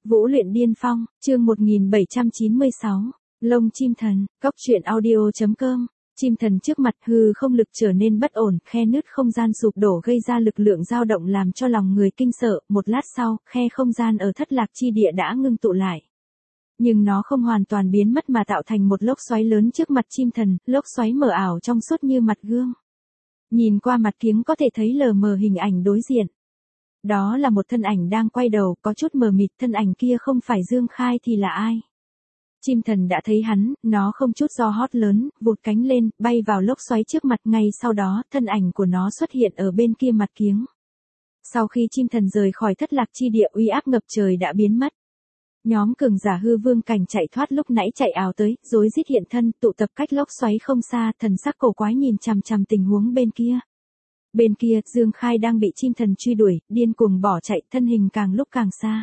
Vũ luyện điên phong, chương 1796, Lông chim thần, Cóc truyện audio.com. Chim thần trước mặt hư không lực trở nên bất ổn, khe nứt không gian sụp đổ gây ra lực lượng dao động làm cho lòng người kinh sợ, một lát sau, khe không gian ở Thất Lạc chi địa đã ngưng tụ lại. Nhưng nó không hoàn toàn biến mất mà tạo thành một lốc xoáy lớn trước mặt chim thần, lốc xoáy mờ ảo trong suốt như mặt gương. Nhìn qua mặt kiếng có thể thấy lờ mờ hình ảnh đối diện. Đó là một thân ảnh đang quay đầu, có chút mờ mịt, thân ảnh kia không phải Dương Khai thì là ai? Chim thần đã thấy hắn, nó không chút do hót lớn, vụt cánh lên, bay vào lốc xoáy trước mặt, ngay sau đó, thân ảnh của nó xuất hiện ở bên kia mặt kiếng. Sau khi chim thần rời khỏi Thất Lạc chi địa, uy áp ngập trời đã biến mất. Nhóm cường giả hư vương cảnh chạy thoát lúc nãy chạy ào tới, rối rít hiện thân, tụ tập cách lốc xoáy không xa, thần sắc cổ quái nhìn chằm chằm tình huống bên kia. Bên kia, Dương Khai đang bị chim thần truy đuổi, điên cuồng bỏ chạy, thân hình càng lúc càng xa.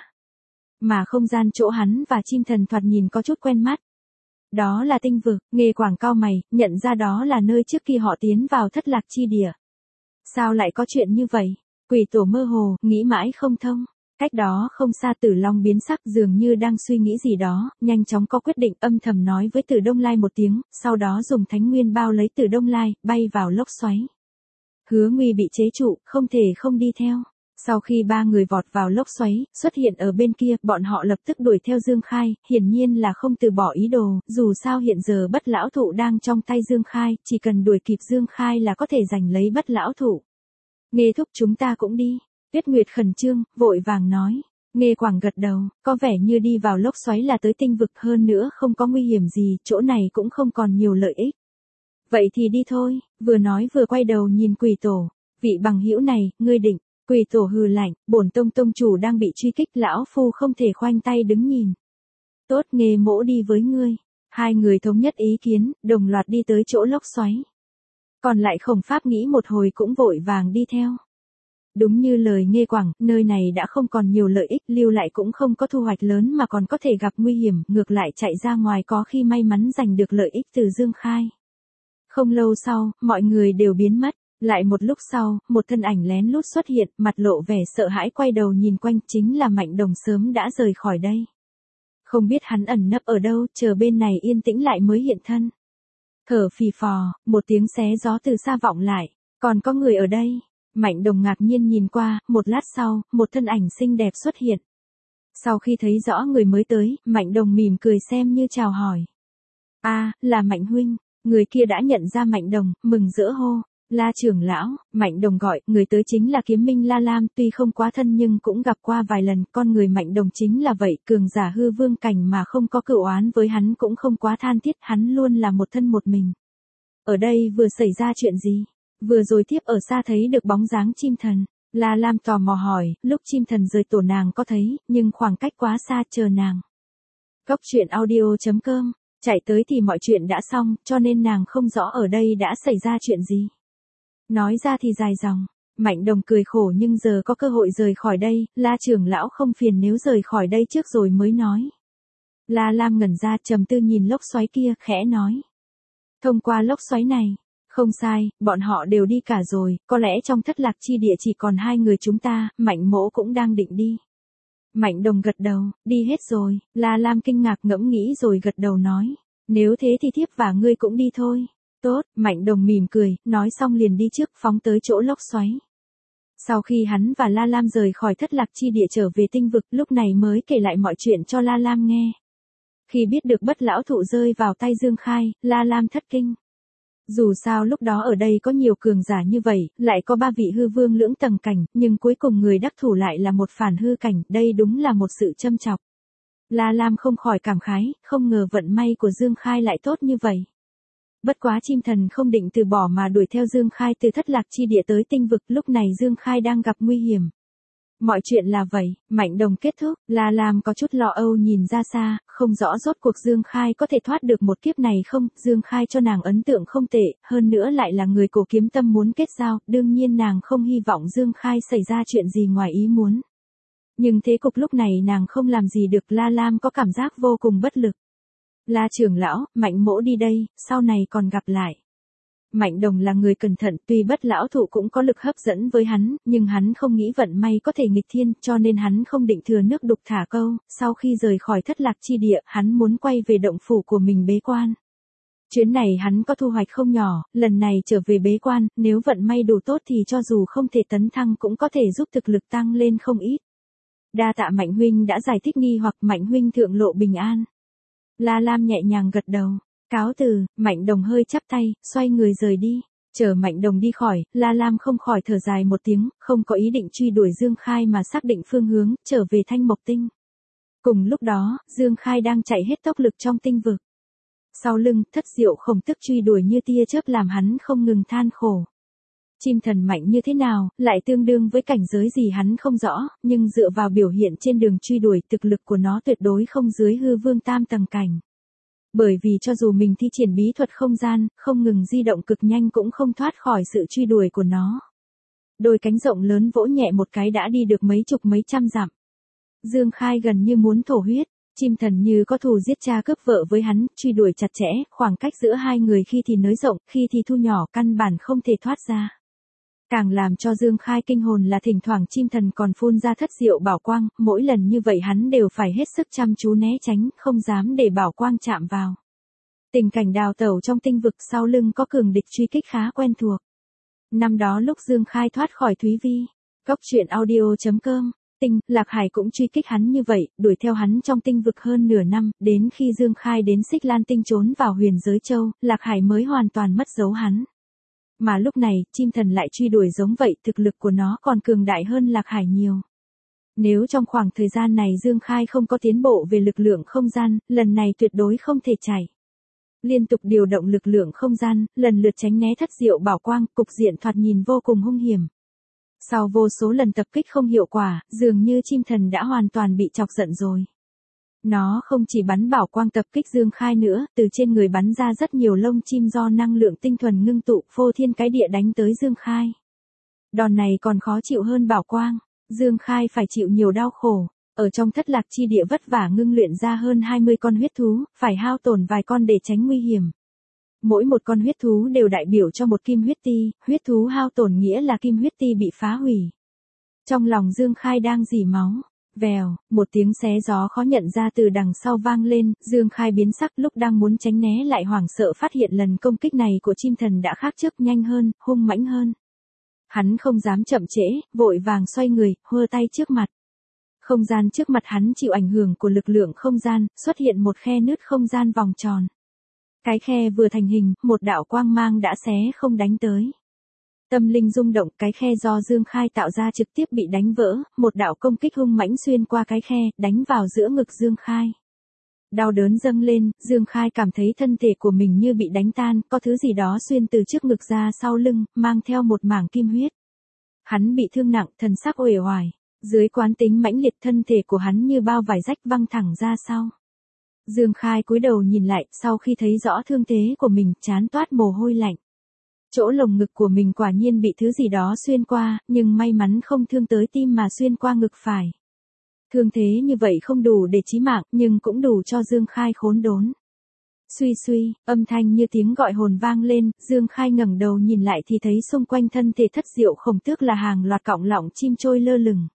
Mà không gian chỗ hắn và chim thần thoạt nhìn có chút quen mắt. Đó là tinh vực, Nghê Quảng cau mày, nhận ra đó là nơi trước khi họ tiến vào Thất Lạc chi địa. Sao lại có chuyện như vậy? Quỷ tổ mơ hồ, nghĩ mãi không thông. Cách đó không xa Tử Long biến sắc, dường như đang suy nghĩ gì đó, nhanh chóng có quyết định, âm thầm nói với Tử Đông Lai một tiếng, sau đó dùng thánh nguyên bao lấy Tử Đông Lai, bay vào lốc xoáy. Hứa Nguy bị chế trụ, không thể không đi theo. Sau khi ba người vọt vào lốc xoáy, xuất hiện ở bên kia, bọn họ lập tức đuổi theo Dương Khai, hiển nhiên là không từ bỏ ý đồ, dù sao hiện giờ Bất Lão Thụ đang trong tay Dương Khai, chỉ cần đuổi kịp Dương Khai là có thể giành lấy Bất Lão Thụ. Nghê thúc, chúng ta cũng đi. Tuyết Nguyệt khẩn trương, vội vàng nói. Nghê Quảng gật đầu, có vẻ như đi vào lốc xoáy là tới tinh vực, hơn nữa không có nguy hiểm gì, chỗ này cũng không còn nhiều lợi ích. Vậy thì đi thôi, vừa nói vừa quay đầu nhìn Quỷ tổ. Vị bằng hữu này, ngươi định. Quỷ tổ hừ lạnh, bổn tông chủ đang bị truy kích, lão phu không thể khoanh tay đứng nhìn. Tốt, Nghê mỗ đi với ngươi. Hai người thống nhất ý kiến, đồng loạt đi tới chỗ lốc xoáy. Còn lại Khổng Pháp nghĩ một hồi cũng vội vàng đi theo. Đúng như lời Nghê Quảng, nơi này đã không còn nhiều lợi ích, lưu lại cũng không có thu hoạch lớn mà còn có thể gặp nguy hiểm, ngược lại chạy ra ngoài có khi may mắn giành được lợi ích từ Dương Khai. Không lâu sau, mọi người đều biến mất. Lại một lúc sau, một thân ảnh lén lút xuất hiện, mặt lộ vẻ sợ hãi quay đầu nhìn quanh, chính là Mạnh Đồng sớm đã rời khỏi đây. Không biết hắn ẩn nấp ở đâu, chờ bên này yên tĩnh lại mới hiện thân. Thở phì phò, một tiếng xé gió từ xa vọng lại, còn có người ở đây. Mạnh Đồng ngạc nhiên nhìn qua, một lát sau, một thân ảnh xinh đẹp xuất hiện. Sau khi thấy rõ người mới tới, Mạnh Đồng mỉm cười xem như chào hỏi. Là Mạnh huynh, người kia đã nhận ra Mạnh Đồng, mừng rỡ hô. La trưởng lão, Mạnh Đồng gọi, người tới chính là Kiếm Minh La Lam, tuy không quá thân nhưng cũng gặp qua vài lần, con người Mạnh Đồng chính là vậy, cường giả hư vương cảnh mà không có cựu oán với hắn cũng không quá than thiết, hắn luôn là một thân một mình. Ở đây vừa xảy ra chuyện gì? Vừa rồi tiếp ở xa thấy được bóng dáng chim thần. La Lam tò mò hỏi, lúc chim thần rời tổ nàng có thấy, nhưng khoảng cách quá xa, chờ nàng. Cóc truyện audio.com, chạy tới thì mọi chuyện đã xong, cho nên nàng không rõ ở đây đã xảy ra chuyện gì. Nói ra thì dài dòng, Mạnh Đồng cười khổ, nhưng giờ có cơ hội rời khỏi đây, La trưởng lão không phiền nếu rời khỏi đây trước rồi mới nói. La Lam ngẩn ra, trầm tư nhìn lốc xoáy kia, khẽ nói. Thông qua lốc xoáy này, không sai, bọn họ đều đi cả rồi, có lẽ trong Thất Lạc chi địa chỉ còn hai người chúng ta, Mạnh mỗ cũng đang định đi. Mạnh Đồng gật đầu, đi hết rồi, La Lam kinh ngạc ngẫm nghĩ rồi gật đầu nói. Nếu thế thì thiếp và ngươi cũng đi thôi. Tốt, Mạnh Đồng mỉm cười, nói xong liền đi trước, phóng tới chỗ lốc xoáy. Sau khi hắn và La Lam rời khỏi Thất Lạc chi địa trở về tinh vực, lúc này mới kể lại mọi chuyện cho La Lam nghe. Khi biết được Bất Lão Thụ rơi vào tay Dương Khai, La Lam thất kinh. Dù sao lúc đó ở đây có nhiều cường giả như vậy, lại có ba vị hư vương lưỡng tầng cảnh, nhưng cuối cùng người đắc thủ lại là một phản hư cảnh, đây đúng là một sự châm chọc. La Lam không khỏi cảm khái, không ngờ vận may của Dương Khai lại tốt như vậy. Bất quá chim thần không định từ bỏ mà đuổi theo Dương Khai từ Thất Lạc chi địa tới tinh vực, lúc này Dương Khai đang gặp nguy hiểm. Mọi chuyện là vậy, Mạnh Đồng kết thúc, La Lam có chút lo âu nhìn ra xa, không rõ rốt cuộc Dương Khai có thể thoát được một kiếp này không, Dương Khai cho nàng ấn tượng không tệ, hơn nữa lại là người Cổ Kiếm Tâm muốn kết giao, đương nhiên nàng không hy vọng Dương Khai xảy ra chuyện gì ngoài ý muốn. Nhưng thế cục lúc này nàng không làm gì được, La Lam có cảm giác vô cùng bất lực. La trưởng lão, Mạnh mỗ đi đây, sau này còn gặp lại. Mạnh Đồng là người cẩn thận, tuy bất lão thụ cũng có lực hấp dẫn với hắn, nhưng hắn không nghĩ vận may có thể nghịch thiên, cho nên hắn không định thừa nước đục thả câu, sau khi rời khỏi Thất Lạc chi địa, hắn muốn quay về động phủ của mình bế quan. Chuyến này hắn có thu hoạch không nhỏ, lần này trở về bế quan, nếu vận may đủ tốt thì cho dù không thể tấn thăng cũng có thể giúp thực lực tăng lên không ít. Đa tạ Mạnh huynh đã giải thích nghi hoặc, Mạnh huynh thượng lộ bình an. La Lam nhẹ nhàng gật đầu. Cáo từ, Mạnh Đồng hơi chắp tay, xoay người rời đi. Chờ Mạnh Đồng đi khỏi, La Lam không khỏi thở dài một tiếng, không có ý định truy đuổi Dương Khai mà xác định phương hướng, trở về Thanh Mộc Tinh. Cùng lúc đó, Dương Khai đang chạy hết tốc lực trong tinh vực. Sau lưng, Thất Diệu Khổng Tức truy đuổi như tia chớp làm hắn không ngừng than khổ. Chim thần mạnh như thế nào, lại tương đương với cảnh giới gì hắn không rõ, nhưng dựa vào biểu hiện trên đường truy đuổi, thực lực của nó tuyệt đối không dưới hư vương tam tầng cảnh. Bởi vì cho dù mình thi triển bí thuật không gian, không ngừng di động cực nhanh cũng không thoát khỏi sự truy đuổi của nó. Đôi cánh rộng lớn vỗ nhẹ một cái đã đi được mấy chục mấy trăm dặm. Dương Khai gần như muốn thổ huyết, chim thần như có thù giết cha cướp vợ với hắn, truy đuổi chặt chẽ, khoảng cách giữa hai người khi thì nới rộng, khi thì thu nhỏ, căn bản không thể thoát ra. Càng làm cho Dương Khai kinh hồn là thỉnh thoảng chim thần còn phun ra thất diệu bảo quang, mỗi lần như vậy hắn đều phải hết sức chăm chú né tránh, không dám để bảo quang chạm vào. Tình cảnh đào tẩu trong tinh vực sau lưng có cường địch truy kích khá quen thuộc. Năm đó lúc Dương Khai thoát khỏi Thúy Vi, Cốc Truyện Audio.com, Lạc Hải cũng truy kích hắn như vậy, đuổi theo hắn trong tinh vực hơn nửa năm, đến khi Dương Khai đến Xích Lan Tinh trốn vào Huyền Giới Châu, Lạc Hải mới hoàn toàn mất dấu hắn. Mà lúc này, chim thần lại truy đuổi giống vậy, thực lực của nó còn cường đại hơn Lạc Hải nhiều. Nếu trong khoảng thời gian này Dương Khai không có tiến bộ về lực lượng không gian, lần này tuyệt đối không thể chạy. Liên tục điều động lực lượng không gian, lần lượt tránh né thất diệu bảo quang, cục diện thoạt nhìn vô cùng hung hiểm. Sau vô số lần tập kích không hiệu quả, dường như chim thần đã hoàn toàn bị chọc giận rồi. Nó không chỉ bắn bảo quang tập kích Dương Khai nữa, từ trên người bắn ra rất nhiều lông chim do năng lượng tinh thuần ngưng tụ, phô thiên cái địa đánh tới Dương Khai. Đòn này còn khó chịu hơn bảo quang, Dương Khai phải chịu nhiều đau khổ. Ở trong Thất Lạc chi địa vất vả ngưng luyện ra hơn 20 con huyết thú, phải hao tổn vài con để tránh nguy hiểm. Mỗi một con huyết thú đều đại biểu cho một kim huyết ti, huyết thú hao tổn nghĩa là kim huyết ti bị phá hủy. Trong lòng Dương Khai đang rỉ máu. Vèo, một tiếng xé gió khó nhận ra từ đằng sau vang lên, Dương Khai biến sắc, lúc đang muốn tránh né lại hoảng sợ phát hiện lần công kích này của chim thần đã khác trước, nhanh hơn, hung mãnh hơn. Hắn không dám chậm trễ, vội vàng xoay người, hơ tay trước mặt. Không gian trước mặt hắn chịu ảnh hưởng của lực lượng không gian, xuất hiện một khe nứt không gian vòng tròn. Cái khe vừa thành hình, một đạo quang mang đã xé không đánh tới. Tâm linh rung động, cái khe do Dương Khai tạo ra trực tiếp bị đánh vỡ, một đạo công kích hung mãnh xuyên qua cái khe, đánh vào giữa ngực Dương Khai. Đau đớn dâng lên, Dương Khai cảm thấy thân thể của mình như bị đánh tan, có thứ gì đó xuyên từ trước ngực ra sau lưng, mang theo một mảng kim huyết. Hắn bị thương nặng, thần sắc uể oải, dưới quán tính mãnh liệt thân thể của hắn như bao vải rách văng thẳng ra sau. Dương Khai cúi đầu nhìn lại, sau khi thấy rõ thương thế của mình, trán toát mồ hôi lạnh. Chỗ lồng ngực của mình quả nhiên bị thứ gì đó xuyên qua, nhưng may mắn không thương tới tim mà xuyên qua ngực phải. Thương thế như vậy không đủ để chí mạng, nhưng cũng đủ cho Dương Khai khốn đốn. Suy suy, âm thanh như tiếng gọi hồn vang lên, Dương Khai ngẩng đầu nhìn lại thì thấy xung quanh thân thể Thất Diệu Khổng Tước là hàng loạt cọng lọng chim trôi lơ lửng.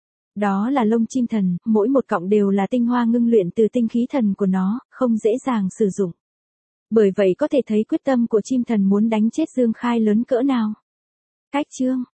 Đó là lông chim thần, mỗi một cọng đều là tinh hoa ngưng luyện từ tinh khí thần của nó, không dễ dàng sử dụng. Bởi vậy có thể thấy quyết tâm của chim thần muốn đánh chết Dương Khai lớn cỡ nào. Cách chương